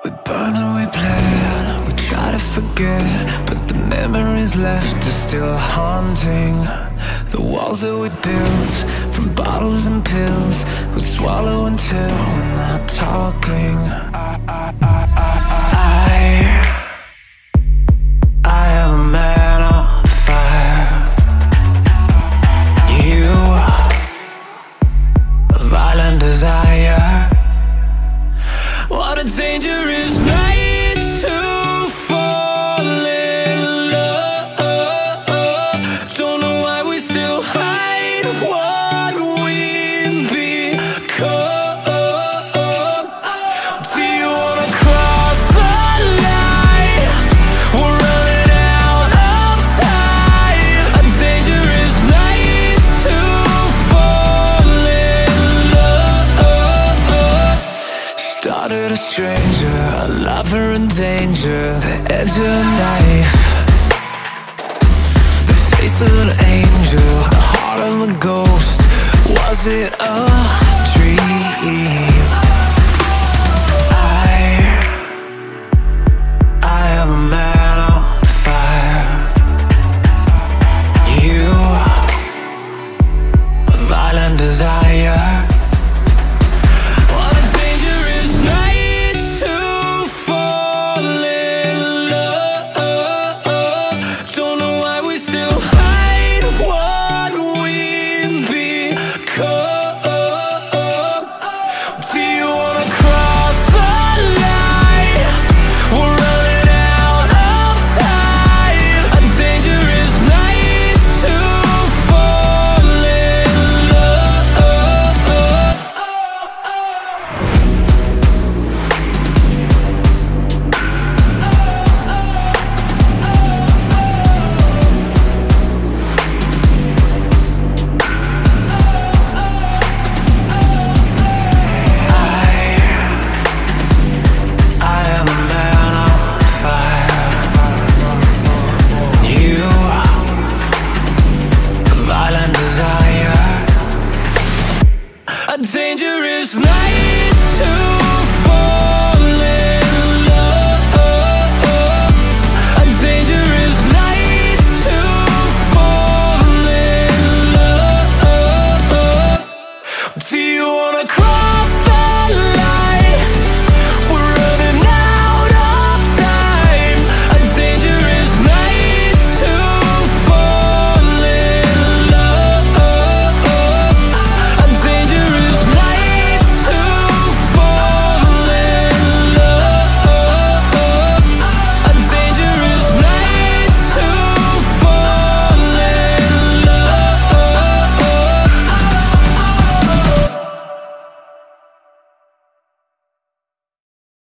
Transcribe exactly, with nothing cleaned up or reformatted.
We burn and we plan, we try to forget, but the memories left are still haunting. The walls that we built from bottles and pills, we swallow until we're not talking. I, I, I, I, I am a man on fire. You, a violent desire. What a dangerous night to fall in love. Don't know why we still hide what we've become. Do you wanna cross the line? We're running out of time. A dangerous night to fall in love. Started a stranger, a lover in danger, the edge of a knife, the face of an angel, the heart of a ghost. Was it a dream? I, I am a man on fire. You, a violent desire.